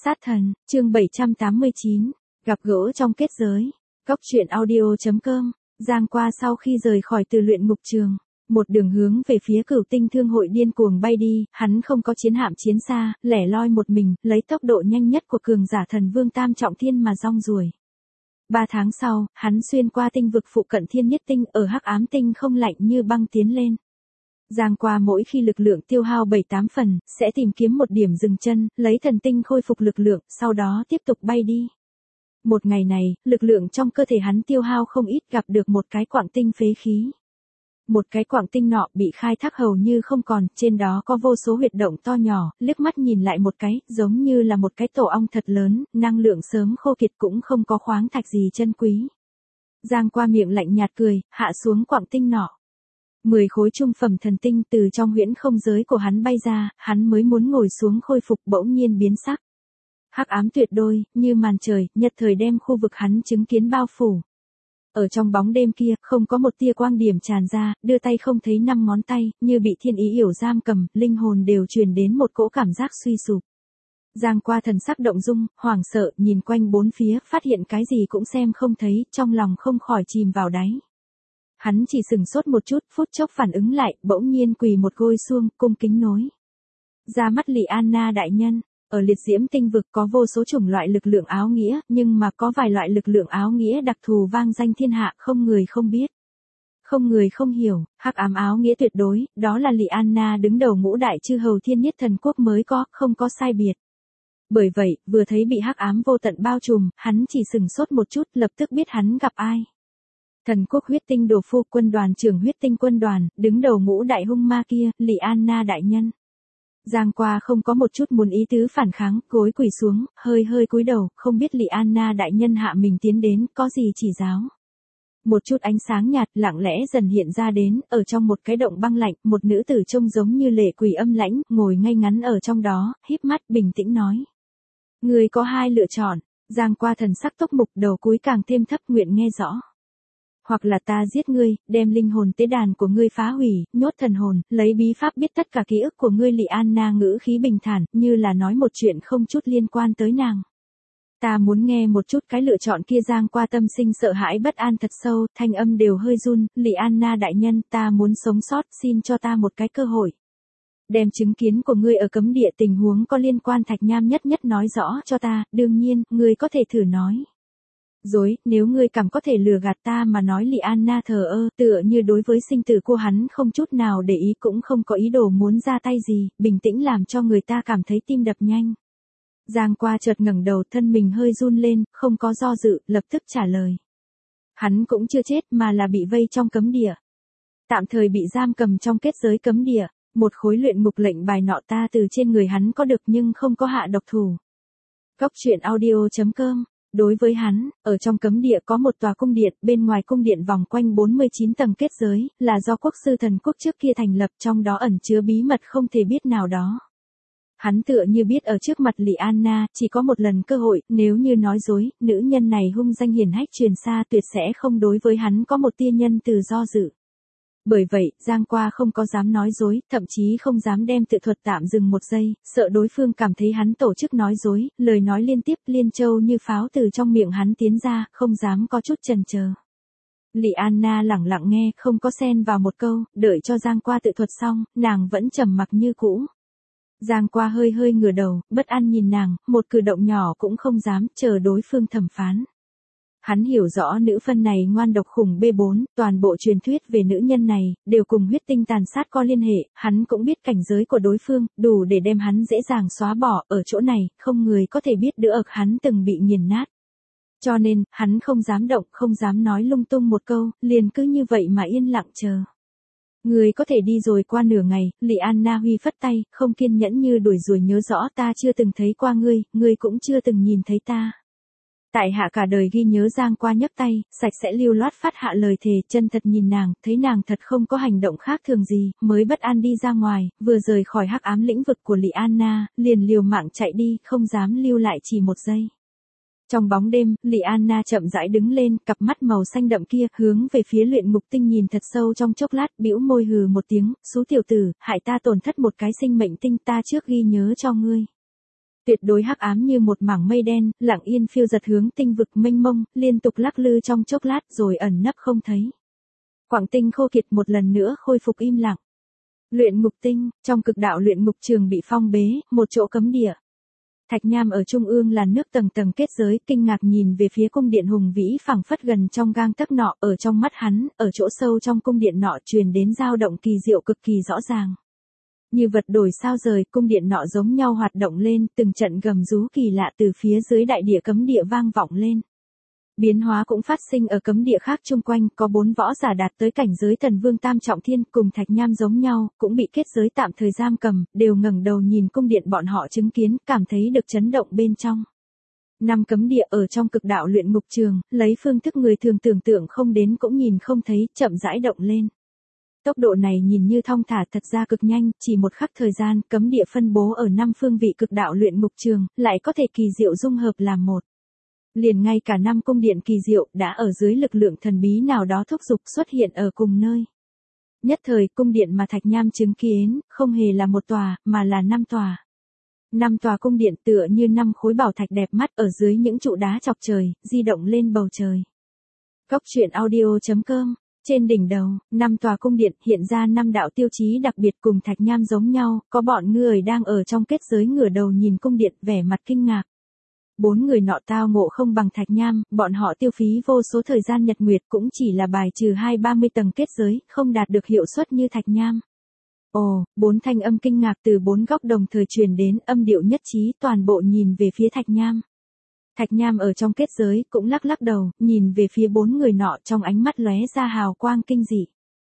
Sát thần, chương 789, gặp gỡ trong kết giới. Góc truyện audio.com. Giang qua sau khi rời khỏi từ luyện ngục trường, một đường hướng về phía Cửu Tinh Thương hội điên cuồng bay đi, hắn không có chiến hạm chiến xa, lẻ loi một mình, lấy tốc độ nhanh nhất của cường giả thần vương tam trọng thiên mà rong ruổi. 3 tháng sau, hắn xuyên qua tinh vực phụ cận Thiên Nhất Tinh, ở Hắc Ám Tinh không lạnh như băng tiến lên. Giang qua mỗi khi lực lượng tiêu hao 7-8 phần, sẽ tìm kiếm một điểm dừng chân, lấy thần tinh khôi phục lực lượng, sau đó tiếp tục bay đi. Một ngày này, lực lượng trong cơ thể hắn tiêu hao không ít, gặp được một cái quặng tinh phế khí. Một cái quặng tinh nọ bị khai thác hầu như không còn, trên đó có vô số huyệt động to nhỏ, liếc mắt nhìn lại một cái, giống như là một cái tổ ong thật lớn, năng lượng sớm khô kiệt, cũng không có khoáng thạch gì chân quý. Giang qua miệng lạnh nhạt cười, hạ xuống quặng tinh nọ. 10 khối trung phẩm thần tinh từ trong huyễn không giới của hắn bay ra, hắn mới muốn ngồi xuống khôi phục, bỗng nhiên biến sắc. Hắc ám tuyệt đôi, như màn trời, nhật thời đem khu vực hắn chứng kiến bao phủ. Ở trong bóng đêm kia, không có một tia quang điểm tràn ra, đưa tay không thấy 5 ngón tay, như bị thiên ý yểu giam cầm, linh hồn đều truyền đến một cỗ cảm giác suy sụp. Giang qua thần sắc động dung, hoảng sợ, nhìn quanh bốn phía, phát hiện cái gì cũng xem không thấy, trong lòng không khỏi chìm vào đáy. Hắn chỉ sừng sốt một chút, phút chốc phản ứng lại, bỗng nhiên quỳ một gối xuông, cung kính nối. Ra mắt Lị Anna đại nhân, ở liệt diễm tinh vực có vô số chủng loại lực lượng áo nghĩa, nhưng mà có vài loại lực lượng áo nghĩa đặc thù vang danh thiên hạ, không người không biết. Không người không hiểu, hắc ám áo nghĩa tuyệt đối, đó là Lị Anna đứng đầu ngũ đại chư hầu thiên nhất thần quốc mới có, không có sai biệt. Bởi vậy, vừa thấy bị hắc ám vô tận bao trùm, hắn chỉ sừng sốt một chút, lập tức biết hắn gặp ai. Thần quốc huyết tinh đồ phu, quân đoàn trưởng huyết tinh quân đoàn, đứng đầu ngũ đại hung ma kia, Lị Anna đại nhân. Giang qua không có một chút muốn ý tứ phản kháng, gối quỳ xuống, hơi cúi đầu, không biết Lị Anna đại nhân hạ mình tiến đến, có gì chỉ giáo. Một chút ánh sáng nhạt lặng lẽ dần hiện ra đến, ở trong một cái động băng lạnh, một nữ tử trông giống như lệ quỷ âm lãnh, ngồi ngay ngắn ở trong đó, híp mắt bình tĩnh nói. Người có hai lựa chọn. Giang qua thần sắc tốc mục, đầu cúi càng thêm thấp, nguyện nghe rõ. Hoặc là ta giết ngươi, đem linh hồn tế đàn của ngươi phá hủy, nhốt thần hồn, lấy bí pháp biết tất cả ký ức của ngươi. Lị Anna ngữ khí bình thản, như là nói một chuyện không chút liên quan tới nàng. Ta muốn nghe một chút cái lựa chọn kia. Giang qua tâm sinh sợ hãi bất an thật sâu, thanh âm đều hơi run. Lị Anna đại nhân, ta muốn sống sót, xin cho ta một cái cơ hội. Đem chứng kiến của ngươi ở cấm địa tình huống có liên quan Thạch Nham nhất nói rõ cho ta, đương nhiên, ngươi có thể thử nói. Dối, nếu ngươi cảm có thể lừa gạt ta mà nói. Lị Anna thờ ơ, tựa như đối với sinh tử của hắn không chút nào để ý, cũng không có ý đồ muốn ra tay gì, bình tĩnh làm cho người ta cảm thấy tim đập nhanh. Giang qua chợt ngẩng đầu, thân mình hơi run lên, không có do dự, lập tức trả lời. Hắn cũng chưa chết mà là bị vây trong cấm địa. Tạm thời bị giam cầm trong kết giới cấm địa, một khối luyện ngục lệnh bài nọ ta từ trên người hắn có được nhưng không có hạ độc thủ. Góc truyện audio.com. Đối với hắn, ở trong cấm địa có một tòa cung điện, bên ngoài cung điện vòng quanh 49 tầng kết giới, là do quốc sư thần quốc trước kia thành lập, trong đó ẩn chứa bí mật không thể biết nào đó. Hắn tựa như biết ở trước mặt Lị Anna, chỉ có một lần cơ hội, nếu như nói dối, nữ nhân này hung danh hiển hách truyền xa, tuyệt sẽ không đối với hắn có một tia nhân từ do dự. Bởi vậy, Giang qua không có dám nói dối, thậm chí không dám đem tự thuật tạm dừng một giây, sợ đối phương cảm thấy hắn tổ chức nói dối, lời nói liên tiếp liên châu như pháo từ trong miệng hắn tiến ra, không dám có chút chần chờ. Lị Anna lẳng lặng nghe, không có xen vào một câu, đợi cho Giang qua tự thuật xong, nàng vẫn trầm mặc như cũ. Giang qua hơi ngửa đầu, bất an nhìn nàng, một cử động nhỏ cũng không dám, chờ đối phương thẩm phán. Hắn hiểu rõ nữ phân này ngoan độc khủng B4, toàn bộ truyền thuyết về nữ nhân này, đều cùng huyết tinh tàn sát có liên hệ, hắn cũng biết cảnh giới của đối phương, đủ để đem hắn dễ dàng xóa bỏ, ở chỗ này, không người có thể biết đứa ực hắn từng bị nghiền nát. Cho nên, hắn không dám động, không dám nói lung tung một câu, liền cứ như vậy mà yên lặng chờ. Người có thể đi rồi. Qua nửa ngày, Lị Anna huy phất tay, không kiên nhẫn như đuổi ruồi nhớ rõ, ta chưa từng thấy qua ngươi cũng chưa từng nhìn thấy ta. Tại hạ cả đời ghi nhớ. Giang qua nhấc tay, sạch sẽ lưu loát phát hạ lời thề, chân thật nhìn nàng, thấy nàng thật không có hành động khác thường gì, mới bất an đi ra ngoài, vừa rời khỏi hắc ám lĩnh vực của Lị Anna, liền liều mạng chạy đi, không dám lưu lại chỉ một giây. Trong bóng đêm, Lị Anna chậm rãi đứng lên, cặp mắt màu xanh đậm kia, hướng về phía luyện ngục tinh nhìn thật sâu trong chốc lát, bĩu môi hừ một tiếng, xú tiểu tử, hại ta tổn thất một cái sinh mệnh tinh, ta trước ghi nhớ cho ngươi. Tuyệt đối hắc ám như một mảng mây đen, lặng yên phiêu dật hướng tinh vực mênh mông, liên tục lắc lư trong chốc lát rồi ẩn nấp không thấy. Quảng tinh khô kiệt một lần nữa khôi phục im lặng. Luyện ngục tinh, trong cực đạo luyện ngục trường bị phong bế, một chỗ cấm địa. Thạch Nham ở trung ương là nước tầng tầng kết giới, kinh ngạc nhìn về phía cung điện hùng vĩ phẳng phất gần trong gang tấc nọ, ở trong mắt hắn, ở chỗ sâu trong cung điện nọ truyền đến dao động kỳ diệu cực kỳ rõ ràng. Như vật đổi sao rời, cung điện nọ giống nhau hoạt động lên, từng trận gầm rú kỳ lạ từ phía dưới đại địa cấm địa vang vọng lên. Biến hóa cũng phát sinh ở cấm địa khác chung quanh, có 4 võ giả đạt tới cảnh giới thần vương tam trọng thiên cùng Thạch Nham giống nhau, cũng bị kết giới tạm thời giam cầm, đều ngẩng đầu nhìn cung điện bọn họ chứng kiến, cảm thấy được chấn động bên trong. 5 cấm địa ở trong cực đạo luyện ngục trường, lấy phương thức người thường tưởng tượng không đến cũng nhìn không thấy, chậm rãi động lên. Tốc độ này nhìn như thong thả thật ra cực nhanh, chỉ một khắc thời gian, cấm địa phân bố ở 5 phương vị cực đạo luyện ngục trường, lại có thể kỳ diệu dung hợp làm một. Liền ngay cả 5 cung điện kỳ diệu đã ở dưới lực lượng thần bí nào đó thúc giục xuất hiện ở cùng nơi. Nhất thời cung điện mà Thạch Nham chứng kiến, không hề là một tòa, mà là 5 tòa. 5 tòa cung điện tựa như 5 khối bảo thạch đẹp mắt ở dưới những trụ đá chọc trời, di động lên bầu trời. Góc truyện audio.com. Trên đỉnh đầu, 5 tòa cung điện hiện ra 5 đạo tiêu chí đặc biệt cùng Thạch Nham giống nhau, có bọn người đang ở trong kết giới ngửa đầu nhìn cung điện vẻ mặt kinh ngạc. 4 người nọ tao ngộ không bằng Thạch Nham, bọn họ tiêu phí vô số thời gian nhật nguyệt cũng chỉ là bài trừ 2-30 tầng kết giới, không đạt được hiệu suất như Thạch Nham. Ồ, 4 thanh âm kinh ngạc từ 4 góc đồng thời truyền đến, âm điệu nhất trí, toàn bộ nhìn về phía Thạch Nham. Thạch Nham ở trong kết giới cũng lắc lắc đầu, nhìn về phía 4 người nọ trong ánh mắt lóe ra hào quang kinh dị.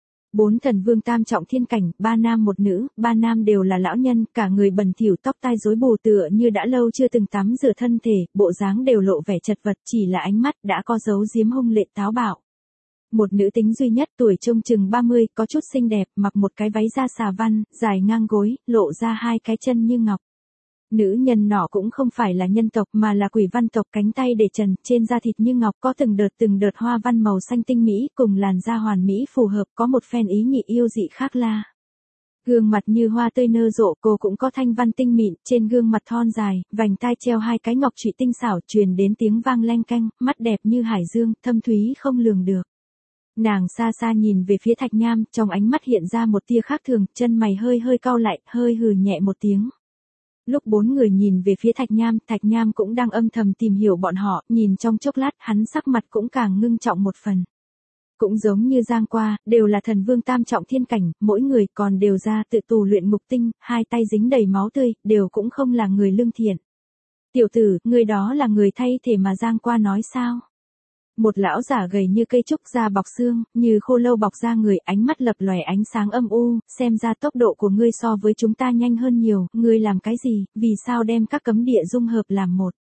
4 thần vương tam trọng thiên cảnh, 3 nam 1 nữ, 3 nam đều là lão nhân, cả người bẩn thỉu tóc tai rối bù tựa như đã lâu chưa từng tắm rửa thân thể, bộ dáng đều lộ vẻ chật vật, chỉ là ánh mắt đã có dấu diếm hung lệ táo bạo. Một nữ tính duy nhất tuổi trông chừng 30, có chút xinh đẹp, mặc một cái váy da xà văn, dài ngang gối, lộ ra 2 cái chân như ngọc. Nữ nhân nọ cũng không phải là nhân tộc mà là quỷ văn tộc, cánh tay để trần, trên da thịt như ngọc có từng đợt hoa văn màu xanh tinh mỹ, cùng làn da hoàn mỹ phù hợp, có một phen ý nhị yêu dị khác la. Gương mặt như hoa tươi nở rộ, cô cũng có thanh văn tinh mịn, trên gương mặt thon dài, vành tai treo 2 cái ngọc trụy tinh xảo, truyền đến tiếng vang leng keng, mắt đẹp như hải dương, thâm thúy không lường được. Nàng xa xa nhìn về phía Thạch Nham, trong ánh mắt hiện ra một tia khác thường, chân mày hơi cau lại, hơi hừ nhẹ một tiếng. Lúc 4 người nhìn về phía Thạch Nham cũng đang âm thầm tìm hiểu bọn họ, nhìn trong chốc lát, hắn sắc mặt cũng càng ngưng trọng một phần. Cũng giống như Giang Qua, đều là thần vương tam trọng thiên cảnh, mỗi người còn đều ra tự tù luyện ngục tinh, 2 tay dính đầy máu tươi, đều cũng không là người lương thiện. Tiểu tử, người đó là người thay thể mà Giang Qua nói sao? Một lão giả gầy như cây trúc da bọc xương, như khô lâu bọc da người, ánh mắt lập lòe ánh sáng âm u, xem ra tốc độ của ngươi so với chúng ta nhanh hơn nhiều, ngươi làm cái gì, vì sao đem các cấm địa dung hợp làm một.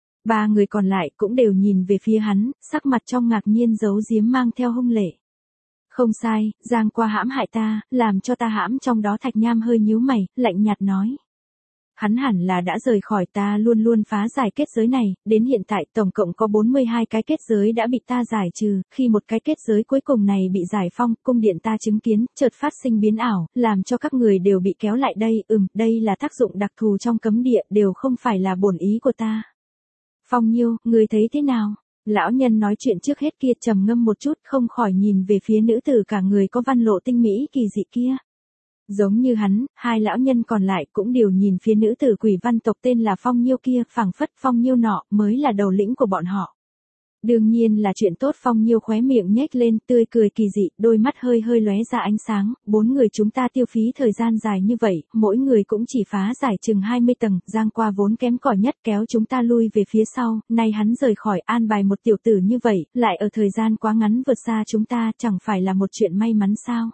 3 người còn lại cũng đều nhìn về phía hắn, sắc mặt trong ngạc nhiên giấu giếm mang theo hung lệ. Không sai, Giang Qua hãm hại ta, làm cho ta hãm trong đó. Thạch Nham hơi nhíu mày, lạnh nhạt nói. Hắn hẳn là đã rời khỏi, ta luôn phá giải kết giới này, đến hiện tại tổng cộng có 42 cái kết giới đã bị ta giải trừ, khi một cái kết giới cuối cùng này bị giải phong, cung điện ta chứng kiến, chợt phát sinh biến ảo, làm cho các người đều bị kéo lại đây, đây là tác dụng đặc thù trong cấm địa, đều không phải là bổn ý của ta. Phong Nhiêu, người thấy thế nào? Lão nhân nói chuyện trước hết kia trầm ngâm một chút, không khỏi nhìn về phía nữ tử cả người có văn lộ tinh mỹ kỳ dị kia. Giống như hắn, 2 lão nhân còn lại cũng đều nhìn phía nữ tử quỷ văn tộc tên là Phong Nhiêu kia, phảng phất Phong Nhiêu nọ mới là đầu lĩnh của bọn họ. Đương nhiên là chuyện tốt. Phong Nhiêu khóe miệng nhếch lên, tươi cười kỳ dị, đôi mắt hơi lóe ra ánh sáng. 4 người chúng ta tiêu phí thời gian dài như vậy, mỗi người cũng chỉ phá giải chừng 20 tầng, Giang Qua vốn kém cỏi nhất kéo chúng ta lui về phía sau, nay hắn rời khỏi, an bài một tiểu tử như vậy, lại ở thời gian quá ngắn vượt xa chúng ta, chẳng phải là một chuyện may mắn sao?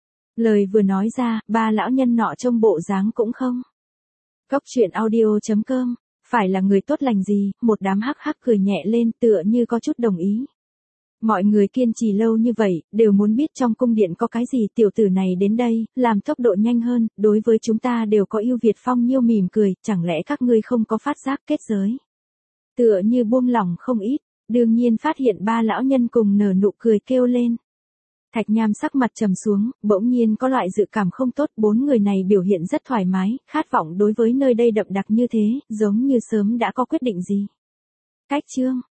Lời vừa nói ra, 3 lão nhân nọ trông bộ dáng cũng không. Góc truyện audio.com. Phải là người tốt lành gì, một đám hắc hắc cười nhẹ lên tựa như có chút đồng ý. Mọi người kiên trì lâu như vậy, đều muốn biết trong cung điện có cái gì, tiểu tử này đến đây, làm tốc độ nhanh hơn, đối với chúng ta đều có ưu việt. Phong Nhiêu mỉm cười, chẳng lẽ các ngươi không có phát giác kết giới? Tựa như buông lỏng không ít, đương nhiên phát hiện 3 lão nhân cùng nở nụ cười kêu lên. Thạch Nham sắc mặt trầm xuống, bỗng nhiên có loại dự cảm không tốt, bốn người này biểu hiện rất thoải mái, khát vọng đối với nơi đây đậm đặc như thế, giống như sớm đã có quyết định gì. Cách chương